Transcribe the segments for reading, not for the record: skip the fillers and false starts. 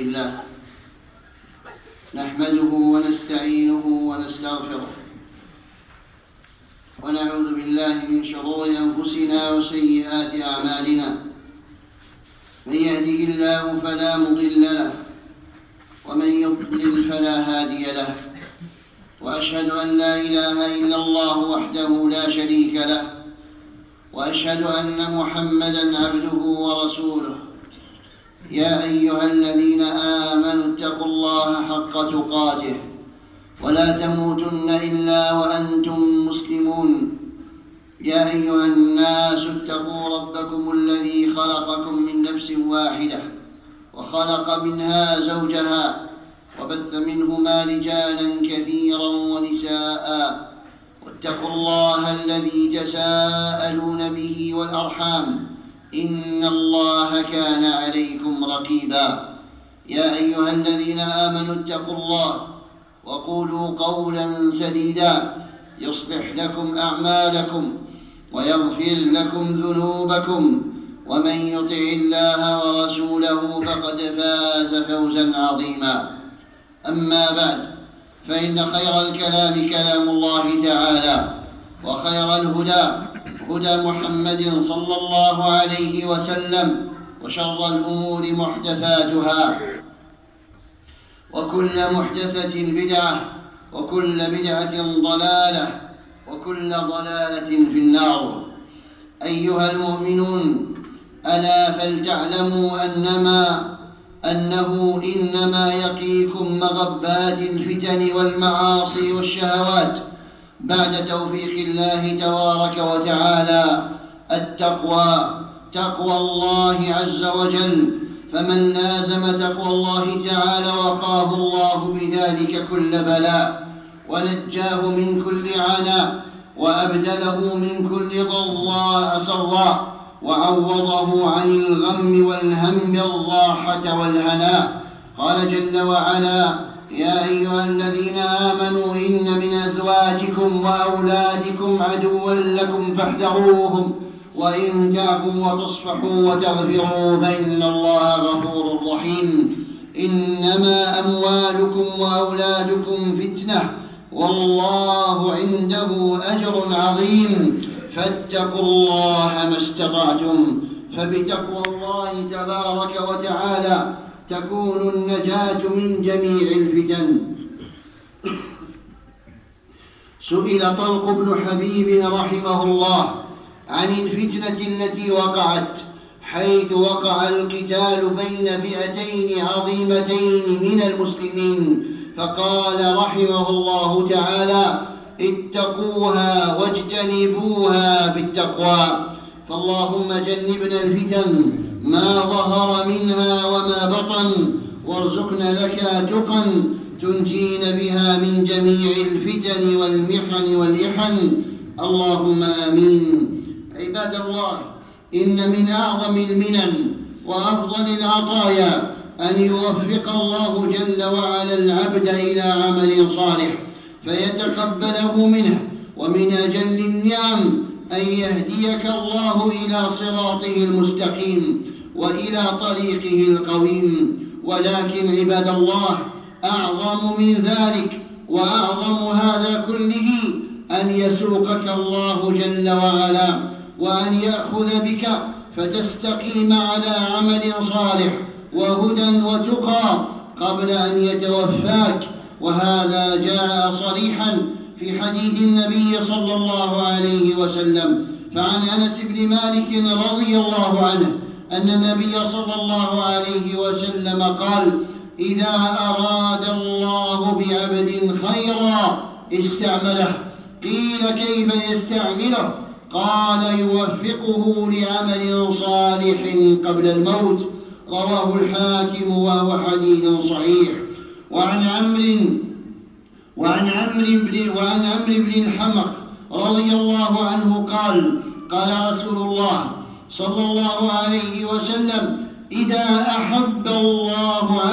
لله نحمده ونستعينه ونستغفره ونعوذ بالله من شرور أنفسنا وسيئات أعمالنا. من يهده الله فلا مضل له ومن يضلل فلا هادي له، وأشهد أن لا إله إلا الله وحده لا شريك له، وأشهد أن محمدًا عبده ورسوله. يا أيها الذين آمنوا اتقوا الله حق تقاته ولا تموتن إلا وأنتم مسلمون. يا أيها الناس اتقوا ربكم الذي خلقكم من نفس واحدة وخلق منها زوجها وبث منهما رجالا كثيرا ونساء، واتقوا الله الذي تساءلون به والأرحام إن الله كان عليكم رقيبا. يا أيها الذين آمنوا اتقوا الله وقولوا قولا سديدا يصلح لكم أعمالكم ويغفر لكم ذنوبكم، ومن يطع الله ورسوله فقد فاز فوزا عظيما. أما بعد، فإن خير الكلام كلام الله تعالى، وخير الهدى هدى محمد صلى الله عليه وسلم، وشر الأمور محدثاتها، وكل محدثة بدعة، وكل بدعة ضلالة، وكل ضلالة في النار. أيها المؤمنون، ألا فلتعلموا أنه إنما يقيكم مغبات الفتن والمعاصي والشهوات بعد توفيق الله تبارك وتعالى التقوى، تقوى الله عز وجل. فمن لازم تقوى الله تعالى وقاه الله بذلك كل بلاء، ونجاه من كل عناء، وأبدله من كل ضراء سراء، وعوضه عن الغم والهم الراحة والهناء. قال جل وعلا: يا أيها الذين آمنوا إن من أزواجكم وأولادكم عدوا لكم فاحذروهم، وإن تعفوا وتصفحوا وتغفروا فإن الله غفور رحيم. إنما أموالكم وأولادكم فتنة والله عنده أجر عظيم، فاتقوا الله ما استطعتم. فبتقوى الله تبارك وتعالى تكون النجاة من جميع الفتن. سئل طلق بن حبيب رحمه الله عن الفتنة التي وقعت، حيث وقع القتال بين فئتين عظيمتين من المسلمين، فقال رحمه الله تعالى: اتقوها واجتنبوها بالتقوى. فاللهم جنبنا الفتن ما ظهر منها وما بطن، وارزقنا لك تقى تنجينا بها من جميع الفتن والمحن والإحن، اللهم آمين. عباد الله، إن من أعظم المنن وأفضل العطايا أن يوفق الله جل وعلا العبد إلى عمل صالح فيتقبله منه، ومن أجل النعم أن يهديك الله إلى صراطه المستقيم وإلى طريقه القويم. ولكن عباد الله، أعظم من ذلك وأعظم هذا كله أن يسوقك الله جل وعلا، وأن يأخذ بك فتستقيم على عمل صالح وهدى وتقى قبل أن يتوفاك. وهذا جاء صريحا في حديث النبي صلى الله عليه وسلم. فعن أنس بن مالك رضي الله عنه أن النبي صلى الله عليه وسلم قال: إذا أراد الله بعبد خيرا استعمله. قيل: كيف يستعمله؟ قال: يوفقه لعمل صالح قبل الموت. رواه الحاكم وهو حديث صحيح. وعن عمرو بن الحمق رضي الله عنه قال: قال رسول الله صلى الله عليه وسلم: إذا أحب الله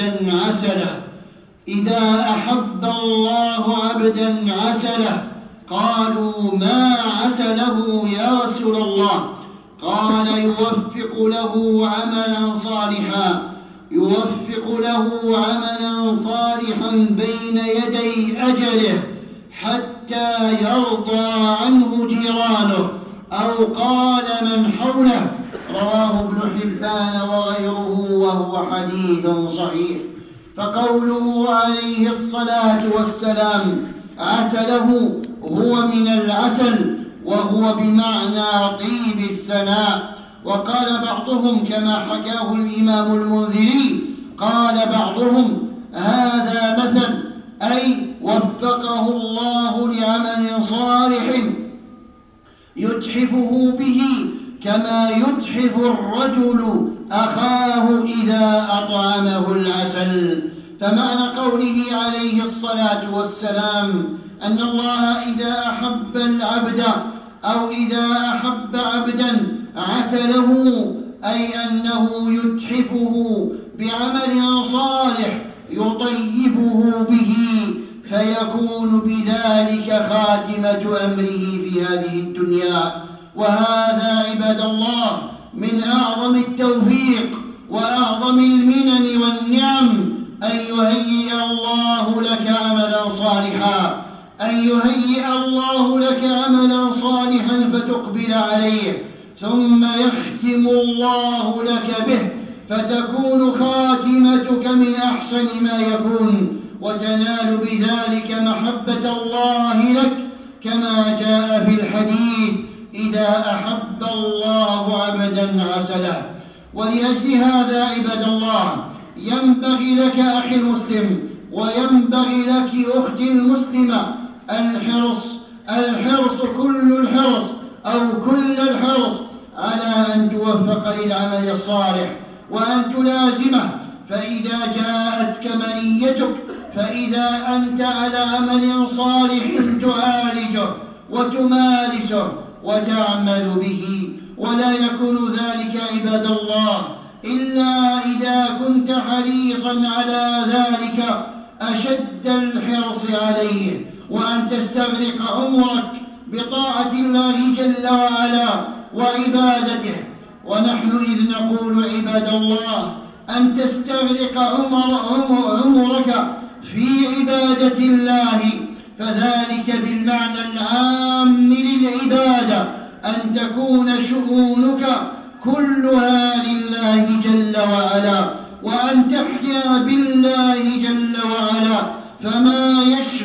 عبدا عسله. قالوا: ما عسله يا رسول الله؟ قال: يوفق له عملا صالحا يوفق له عملا صالحا بين يدي أجله حتى يرضى عنه جيرانه أو قال من حوله. رواه ابن حبان وغيره وهو حديث صحيح. فقوله عليه الصلاة والسلام عسله هو من العسل، وهو بمعنى طيب الثناء. وقال بعضهم كما حكاه الإمام المنذري، قال بعضهم هذا مثل، أي وفقه الله لعمل صالح يتحفه به كما يتحف الرجل أخاه إذا أطعمه العسل. فمعنى قوله عليه الصلاة والسلام أن الله إذا أحب العبد أو إذا أحب عبدا عسله، أي أنه يتحفه بعمل صالح يطيبه به، فيكون بذلك خاتمة أمره في هذه الدنيا. وهذا عباد الله من أعظم التوفيق وأعظم المنن والنعم، أن يهيئ الله لك عملا صالحا، أن يهيئ الله لك عملا صالحا فتقبل عليه، ثم يختم الله لك به، فتكون خاتمتك من أحسن ما يكون، وتنال بذلك محبة الله لك، كما جاء في الحديث إذا أحب الله عبدا عسله. ولأجل هذا عباد الله ينبغي لك أخي المسلم وينبغي لك أختي المسلمة الحرص كل الحرص أو كل الحرص على أن توفق للعمل الصالح وأن تلازمه. فإذا جاءتك منيتك، فإذا أنت على عمل صالح تعالجه وتمارسه وتعمل به. ولا يكون ذلك عباد الله إلا إذا كنت حريصا على ذلك أشد الحرص عليه، وأن تستغرق عمرك بطاعة الله جل وعلا وعبادته. ونحن إذ نقول عباد الله أن تستغرق عمرك في عبادة الله، فذلك بالمعنى العام للعبادة، أن تكون شؤونك كلها لله جل وعلا، وأن تحيا بالله جل وعلا، فما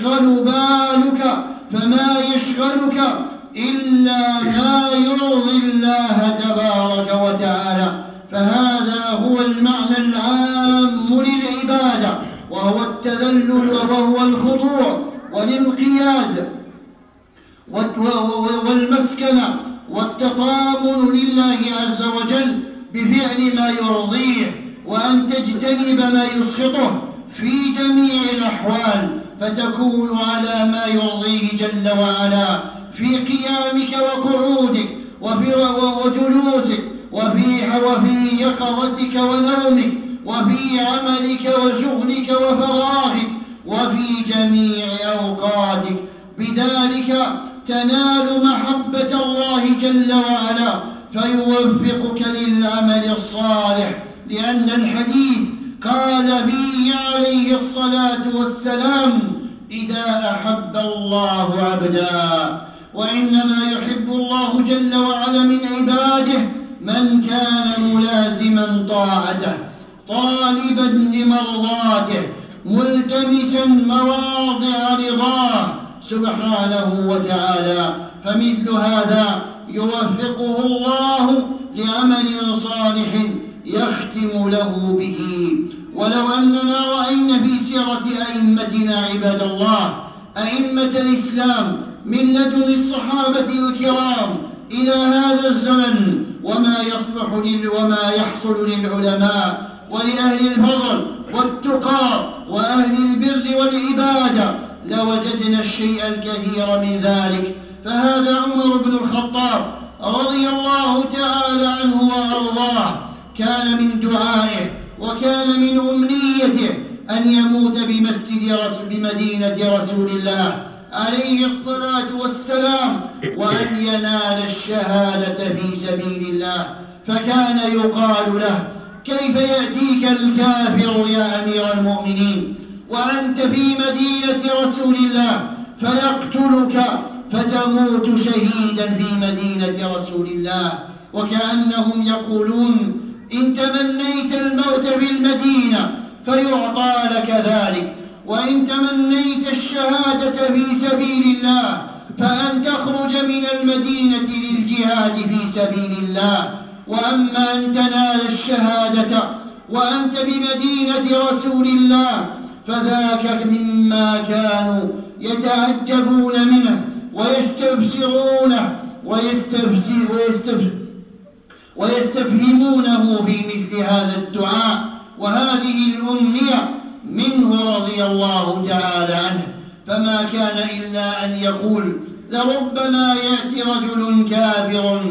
يشغلك إلا ما يرضي الله تبارك وتعالى. فهذا هو المعنى العام للعبادة، وهو التذلل وهو الخضوع والانقياد والمسكنة والتطامن لله عز وجل بفعل ما يرضيه، وأن تجتنب ما يسخطه في جميع الأحوال، فتكون على ما يرضيه جل وعلا في قيامك وقعودك وجلوسك وفي يقظتك ونومك وفي عملك وشغلك وفراغك وفي جميع أوقاتك. بذلك تنال محبة الله جل وعلا فيوفقك للعمل الصالح، لأن الحديث قال فيه عليه الصلاة والسلام إذا أحب الله عبدا. وإنما يحب الله جل وعلا من عباده من كان ملازما طاعته طالبا لمرضاته ملتمسا مواضع رضاه سبحانه وتعالى. فمثل هذا يوفقه الله لعمل صالح يختم له به. ولو أننا رأينا في سيرة أئمتنا عباد الله، أئمة الإسلام من لدن الصحابة الكرام إلى هذا الزمن، وما يحصل للعلماء ولأهل الفضل والتقى وأهل البر والعبادة، لوجدنا الشيء الكثير من ذلك. فهذا عمر بن الخطاب رضي الله تعالى عنه وأرضاه كان من دعائه وكان من أمنيته أن يموت بمدينة رسول الله عليه الصلاة والسلام، وأن ينال الشهادة في سبيل الله. فكان يقال له كيف يأتيك الكافر يا أمير المؤمنين وأنت في مدينة رسول الله فيقتلك فتموت شهيدا في مدينة رسول الله؟ وكأنهم يقولون إن تمنيت الموت بالمدينة فيعطى لك ذلك، وإن تمنيت الشهادة في سبيل الله فأن تخرج من المدينة للجهاد في سبيل الله. وأما أن تنال الشهادة وأنت بمدينة رسول الله فذاك مما كانوا يتعجبون منه ويستبشرونه ويستفهمونه في مثل هذا الدعاء وهذه الأمنية منه رضي الله تعالى عنه. فما كان إلا أن يقول لربما يأتي رجل كافر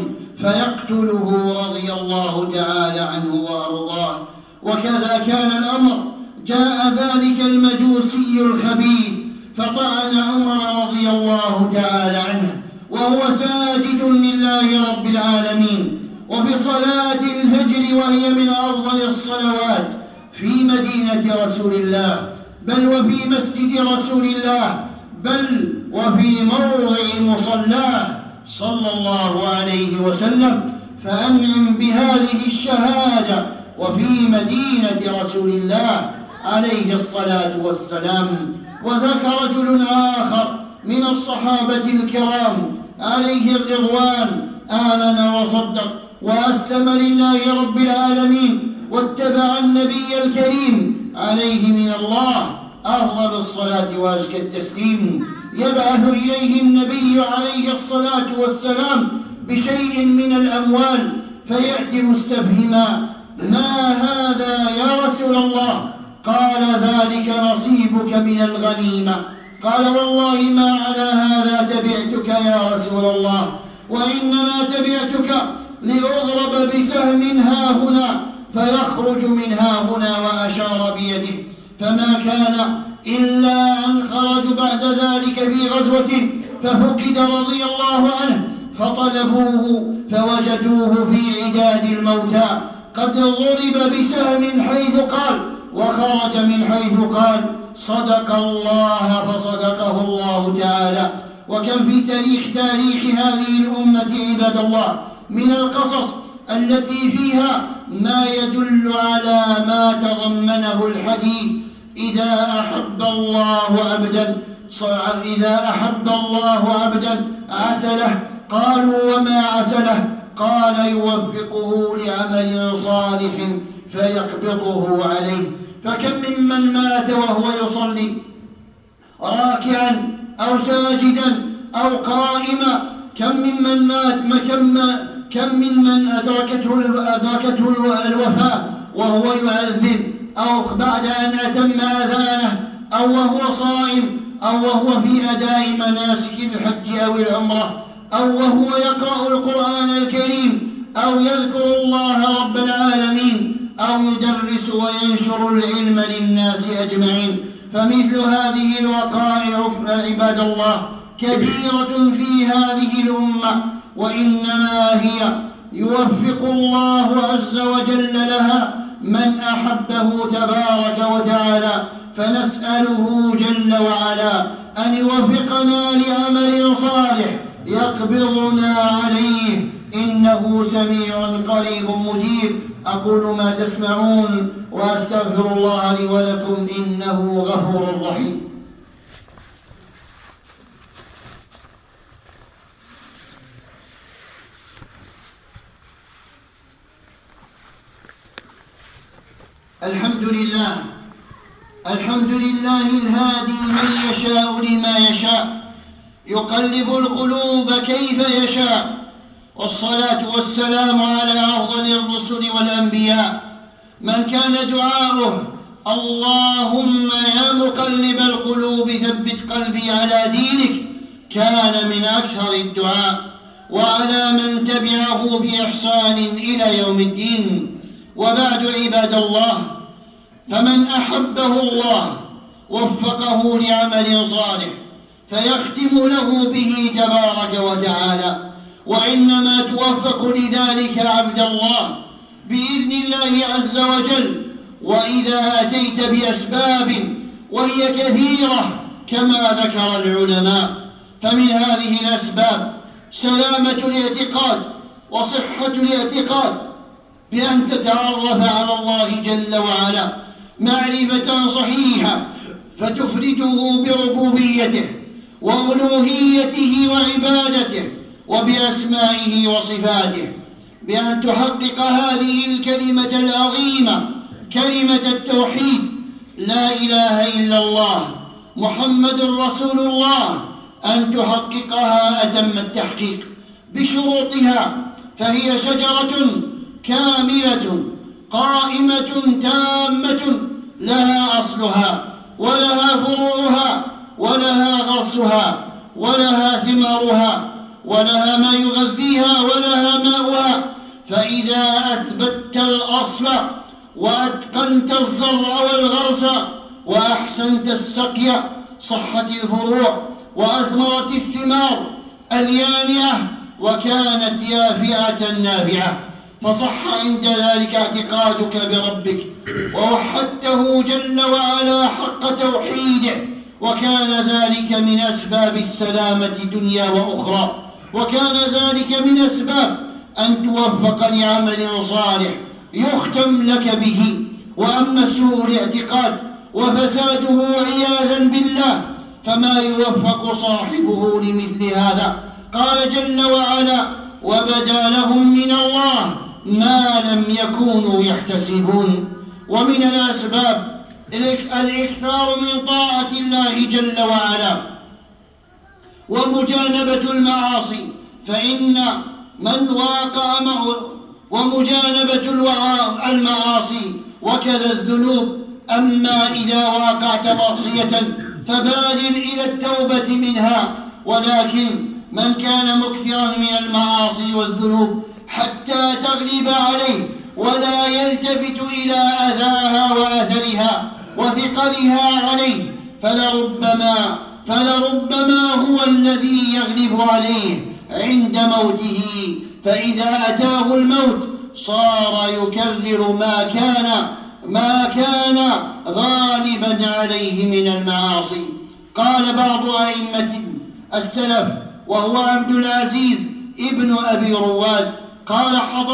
فيقتله رضي الله تعالى عنه وأرضاه. وكذا كان الأمر. جاء ذلك المجوسي الخبيث فطعن عمر رضي الله تعالى عنه وهو ساجد لله رب العالمين وفي صلاة الفجر وهي من أفضل الصلوات في مدينة رسول الله، بل وفي مسجد رسول الله، بل وفي موضع مصلاه صلى الله عليه وسلم، فأنعم بهذه الشهادة وفي مدينة رسول الله عليه الصلاة والسلام. وذاك رجل آخر من الصحابة الكرام عليه الرضوان آمن وصدق وأسلم لله رب العالمين واتبع النبي الكريم عليه من الله أفضل الصلاة وأزكى التسليم. يبعث إليه النبي عليه الصلاة والسلام بشيء من الأموال فيأتي مستفهما: ما هذا يا رسول الله؟ قال: ذلك نصيبك من الغنيمة. قال: والله ما على هذا تبعتك يا رسول الله، وإنما تبعتك لأضرب بسهم ها هنا فيخرج من ها هنا، وأشار بيده. فما كان إلا أن خرجوا بعد ذلك في غزوة ففقد رضي الله عنه، فطلبوه فوجدوه في عداد الموتى قد ضرب بسهم حيث قال وخرج من حيث قال. صدق الله فصدقه الله تعالى. وكم في تاريخ هذه الأمة عباد الله من القصص التي فيها ما يدل على ما تضمنه الحديث: إذا أحب الله عبدا عسله. قالوا: وما عسله؟ قال: يوفقه لعمل صالح فيقبضه عليه. فكم ممن مات وهو يصلي راكعا أو ساجدا أو قائما، كم ممن أدركته الوفاة وهو يؤذن، أو بعد أن أتم أذانه، أو وهو صائم، أو وهو في أداء مناسك الحج أو العمرة، أو وهو يقرأ القرآن الكريم، أو يذكر الله رب العالمين، أو يدرس وينشر العلم للناس أجمعين. فمثل هذه الوقائع عباد الله كثيرة في هذه الأمة، وإنما هي يوفق الله عز وجل لها من أحبه تبارك وتعالى. فنسأله جل وعلا أن يوفقنا لعمل صالح يقبضنا عليه، إنه سميع قريب مجيب. أقول ما تسمعون وأستغفر الله لي ولكم إنه غفور رحيم. الحمد لله الهادي من يشاء لما يشاء، يقلب القلوب كيف يشاء، والصلاة والسلام على أفضل الرسل والأنبياء من كان دعاؤه: اللهم يا مقلب القلوب ثبت قلبي على دينك، كان من أكثر الدعاء. وعلى من تبعه بإحسان إلى يوم الدين. وبعد عباد الله، فمن أحبه الله وفقه لعمل صالح فيختم له به تبارك وتعالى. وإنما توفق لذلك عبد الله بإذن الله عز وجل، وإذا أتيت بأسباب وهي كثيرة كما ذكر العلماء، فمن هذه الأسباب سلامة الاعتقاد وصحة الاعتقاد، بأن تتعرف على الله جل وعلا معرفة صحيحة فتفرده بربوبيته وألوهيته وعبادته وبأسمائه وصفاته، بأن تحقق هذه الكلمة العظيمة، كلمة التوحيد، لا إله إلا الله محمد رسول الله، أن تحققها أتم التحقيق بشروطها، فهي شجرة كاملة قائمة تامة، لها أصلها ولها فروعها ولها غرسها ولها ثمارها ولها ما يغذيها ولها ماؤها. فإذا أثبتت الأصل وأتقنت الزرع والغرس وأحسنت السقي صحت الفروع وأثمرت الثمار اليانعة وكانت يافعة نافعة، فصح عند ذلك اعتقادك بربك ووحدته جل وعلا حق توحيده، وكان ذلك من أسباب السلامة دنيا وأخرى، وكان ذلك من أسباب أن توفق لعمل صالح يختم لك به. وأما سوء الاعتقاد وفساده عياذا بالله فما يوفق صاحبه لمثل هذا. قال جل وعلا: وبدا لهم من الله ما لم يكونوا يحتسبون. ومن الأسباب الإكثار من طاعة الله جل وعلا ومجانبة المعاصي، فإن من واقع ومجانبة المعاصي وكذا الذنوب. أما إذا واقعت معصية فبادر إلى التوبة منها، ولكن من كان مكثرا من المعاصي والذنوب حتى تغلب عليه ولا يلتفت إلى أذاها وأثرها وثقلها عليه، فلربما هو الذي يغلب عليه عند موته، فإذا أتاه الموت صار يكرر ما كان غالبا عليه من المعاصي. قال بعض أئمة السلف وهو عبد العزيز ابن أبي رواد قال: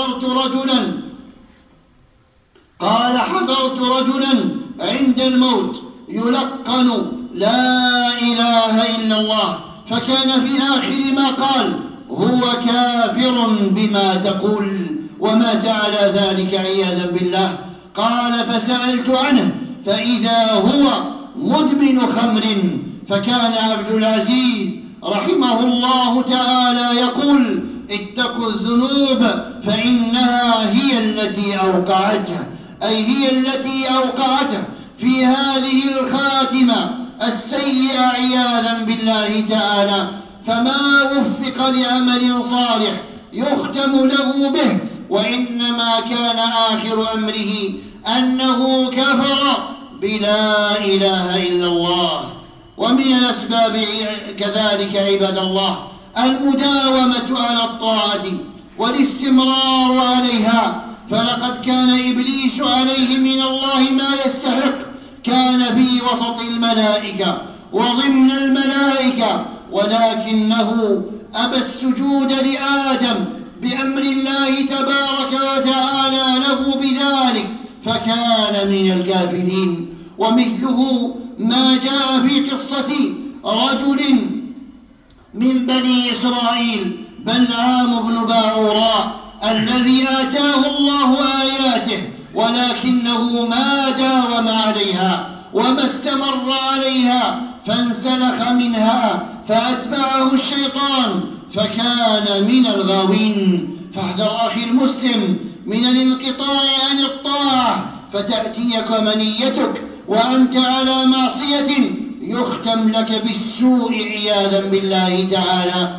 حضرت رجلا عند الموت يلقن لا إله إلا الله، فكان في آخر ما قال: هو كافر بما تقول، ومات على ذلك عياذا بالله. قال: فسألت عنه فإذا هو مدمن خمر. فكان عبد العزيز رحمه الله تعالى يقول: اتقوا الذنوب فإنها هي التي أوقعته، أي هي التي أوقعته في هذه الخاتمة السيئة عياذا بالله تعالى. فما وفق لعمل صالح يختم له به، وإنما كان آخر أمره أنه كفر بلا إله إلا الله. ومن الأسباب كذلك عباد الله المداومة على الطاعة والاستمرار عليها، فلقد كان إبليس عليه من الله ما يستحق، كان في وسط الملائكة وضمن الملائكة، ولكنه أبى السجود لآدم بأمر الله تبارك وتعالى له بذلك، فكان من الكافرين. ومثله ما جاء في قصة رجل من بني إسرائيل بلعام بن باعوراء الذي آتاه الله آياته، ولكنه ما داوم عليها وما استمر عليها، فانسلخ منها فأتبعه الشيطان فكان من الغاوين. فاحذر أخي المسلم من الانقطاع عن الطاعة، فتأتيك منيتك وأنت على معصية يختم لك بالسوء عياذا بالله تعالى.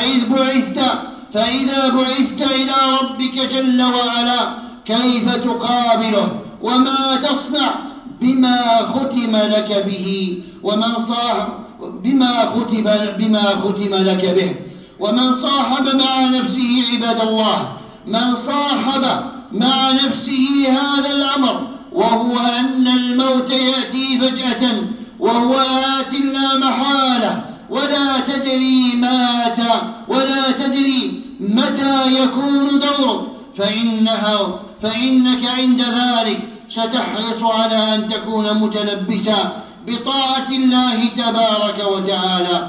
فإذا بعثت إلى ربك جل وعلا كيف تقابله، وما تصنع بما ختم لك به، بما ختم لك به. ومن صاحب مع نفسه عباد الله، من صاحب مع نفسه هذا الأمر، وهو أن الموت يأتي فجأة وهو آت لا محالة، ولا تدري متى يكون دورك، فإنك عند ذلك ستحرص على أن تكون متلبسا بطاعة الله تبارك وتعالى.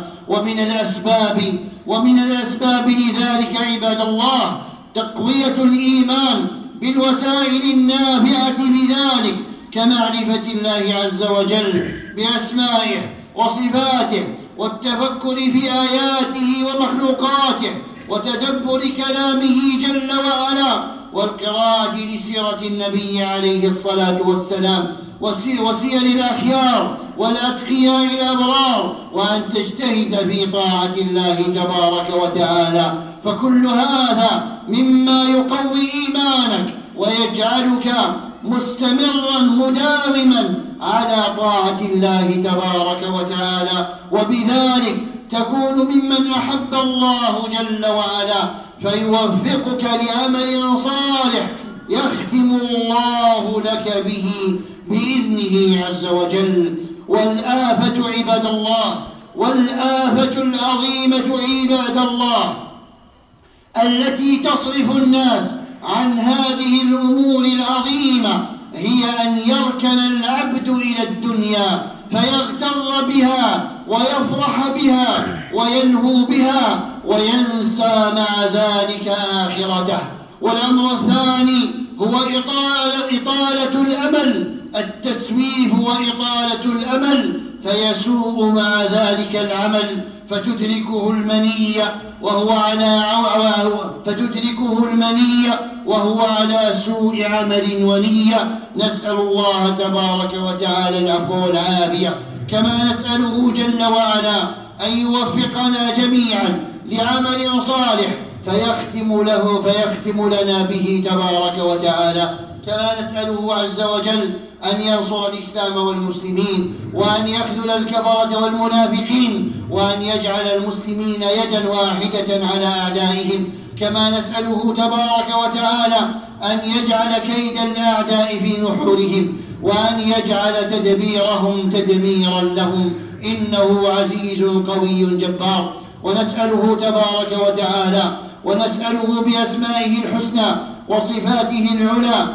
ومن الأسباب لذلك عباد الله تقوية الإيمان بالوسائل النافعة لذلك، كمعرفة الله عز وجل بأسمائه وصفاته، والتفكر في آياته ومخلوقاته، وتدبر كلامه جل وعلا، والقراءة لسيرة النبي عليه الصلاة والسلام وسير الأخيار والأتقياء الأبرار، وأن تجتهد في طاعة الله تبارك وتعالى. فكل هذا مما يقوي إيمانك ويجعلك مستمرا مداوما على طاعة الله تبارك وتعالى، وبذلك تكون ممن أحب الله جل وعلا فيوفقك لعمل صالح يختم الله لك به بإذنه عز وجل. والآفة عباد الله، والآفة العظيمة عباد الله التي تصرف الناس عن هذه الأمور العظيمة هي أن يركن العبد إلى الدنيا فيغتر بها ويفرح بها ويلهو بها وينسى مع ذلك آخرته. والأمر الثاني هو إطالة الأمل، التسويف وإطالة الأمل، فيسوء مع ذلك العمل فتدركه المنية وهو على سوء عمل ونية. نسأل الله تبارك وتعالى العفو والعافية، كما نسأله جل وعلا أن يوفقنا جميعا لعمل صالح فيختم لنا به تبارك وتعالى. كما نسأله عز وجل أن ينصر الإسلام والمسلمين، وأن يخذل الكفرة والمنافقين، وأن يجعل المسلمين يدا واحدة على أعدائهم. كما نسأله تبارك وتعالى أن يجعل كيد الأعداء في نحورهم، وأن يجعل تدبيرهم تدميرا لهم، إنه عزيز قوي جبار. ونسأله تبارك وتعالى ونسأله بأسمائه الحسنى وصفاته العلى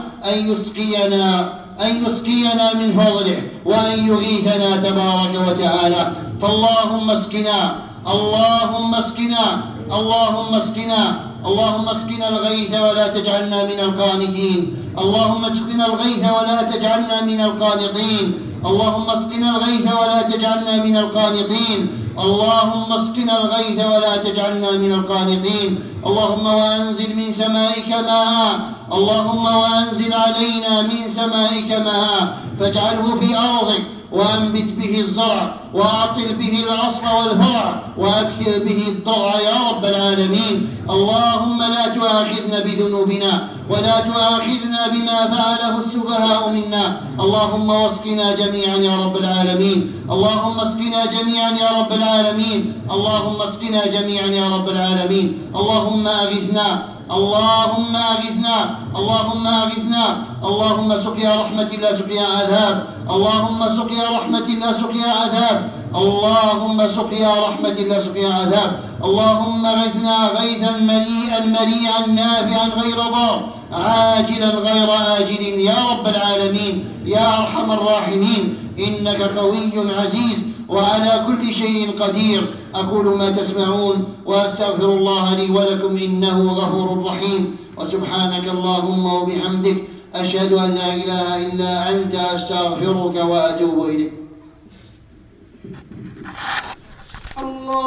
أن يسقينا من فضله، وأن يغيثنا تبارك وتعالى. فاللهم اسقنا، اللهم اسقنا، اللهم اسقنا، اللهم اسقنا الغيث ولا تجعلنا من القانتين. اللهم اسقنا الغيث ولا تجعلنا من القانطين. اللهم اسقنا الغيث ولا تجعلنا من القانطين. اللهم اسقنا الغيث ولا تجعلنا من القانطين. اللهم وأنزل من سمائك ماء، اللهم وأنزل علينا من سمائك ماء فاجعله في أرضك، وأنبت به الزرع، وأعطل به الأصل والفرع، وأكثر به الضرع يا رب العالمين. اللهم لا تؤاخذنا بذنوبنا، ولا تؤاخذنا بما فعله السفهاء منا. اللهم واسقنا جميعا يا رب العالمين. اللهم اسقنا جميعا يا رب العالمين. اللهم اسقنا جميعا يا رب العالمين. اللهم أغثنا، اللهم أغثنا، اللهم أغثنا. اللهم سقيا رحمة لا سقيا عذاب، اللهم سقيا رحمة لا سقيا عذاب، اللهم سقيا رحمة لا سقيا عذاب. اللهم غثنا غيثا مريئا نافعا غير ضار، عاجلا غير آجل يا رب العالمين يا أرحم الراحمين، إنك قوي عزيز وعلى كل شيء قدير. أقول ما تسمعون وأستغفر الله لي ولكم إنه غفور رحيم. وسبحانك اللهم وبحمدك أشهد أن لا إله إلا أنت أستغفرك وأتوب إليك.